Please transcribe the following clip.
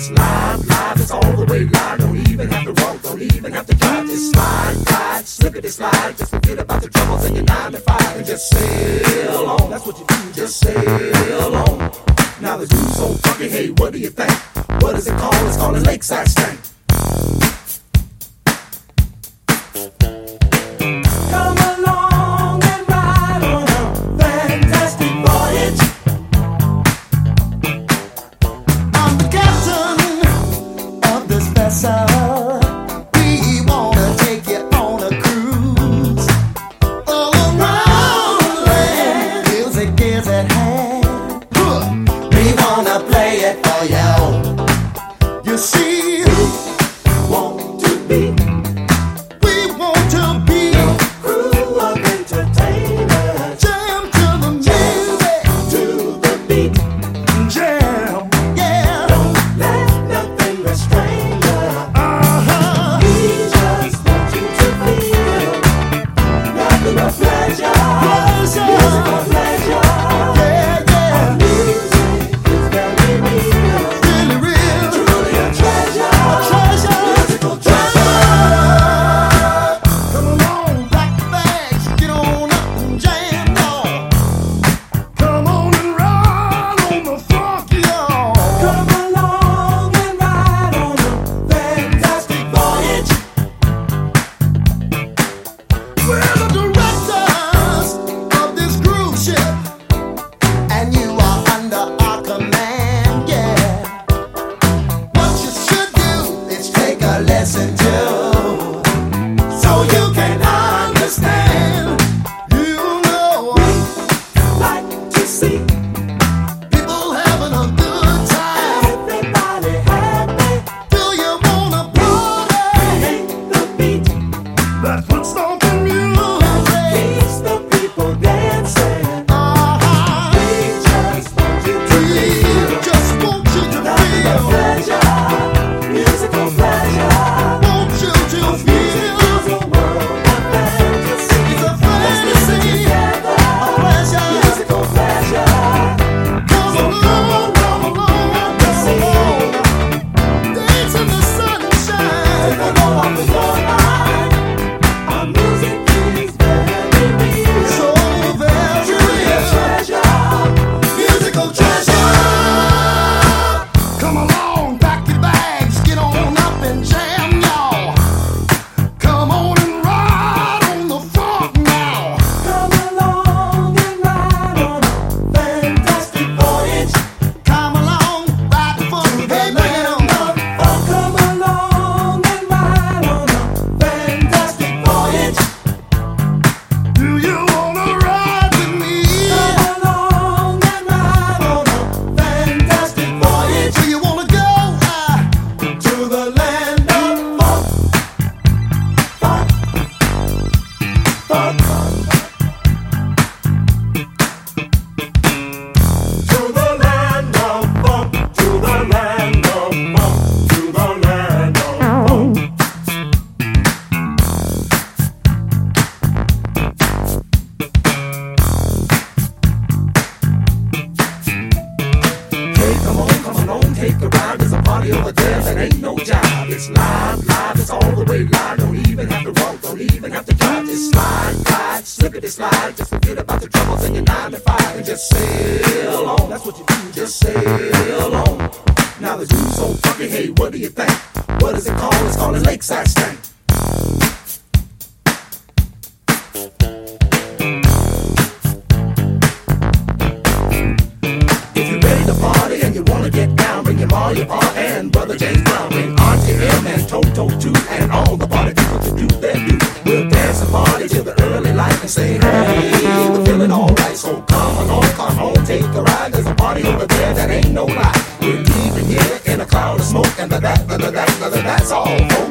It's live, live, it's all the way live. Don't even have to walk, don't even have to drive. Just slide, glide, slippity slide. Just forget about the troubles in your 9 to 5 and just sail on. That's what you do, just sail on. Now the dude's so funky, hey, what do you think? What is it called? It's called a lakeside stank. Come along and ride on a fantastic voyage. I'm the captain of this vessel. We wanna take you on a cruise all around the land. Music is at hand. We wanna play it for you. You see, Want to be we want to be crew of entertainers. jam to the music, To the beat, jam, yeah. don't let nothing restrain you. We just want you to feel nothing but pleasure. Musical pleasure. Yeah, yeah, Music is very real. really real. Truly a treasure. Treasure. Musical treasure. Come along, pack the bags, get on up and jam, y'all. Come on and ride on the funk, y'all. Come along and ride on a fantastic voyage. We're the directors of this cruise ship, and you are under our command, yeah. What you should do is take a lesson too, so you can understand. You know, Like to see people having a good time. everybody happy. Do you wanna party? Hit the beat, That's what stomping music. keeps the people dancing. We just want you to feel Just want you to nothing but feel. pleasure. Musical pleasure. Want you to Music feel. is a world of fantasy. It's a Let's listen fantasy, together. a pleasure. Musical pleasure. Come along, come along, come along. Dance in the sunshine. Take a load off of your mind. Our music is very real. So very Truly a real. treasure. Musical treasure. Come along, pack your bags, get on up and jam, y'all. Come on and ride on the funk now. Come along and ride on a fantastic voyage. Come along, ride the funk, hey, bring it on. Come along and ride on a fantastic voyage. Do you wanna ride with me? Come along and ride on a fantastic voyage. Do you wanna go? To the land of funk, funk, funk, to the land of funk, to the land of funk, to the land of funk. Hey, come on, take a ride. There's a party over there that ain't no job. It's live, live, it's all the way live. Don't even have to walk, don't even have to drive. Just slide, glide, slippity slide. Just forget about the troubles in your 9 to 5 and just sail on. That's what you do, just sail on. Now the dude's so funky, hey, what do you think? What is it called? It's called a lakeside stank. If you're ready to party and you wanna get down, bring your ma, your pa, and brother James Brown, bring Auntie M and Toto too, and all the party people to do their do. We'll dance and party till the early light and say, hey, we're feeling alright. So come on, take a ride. There's a party over there that ain't no lie. We're leaving here in a cloud of smoke, and that's all.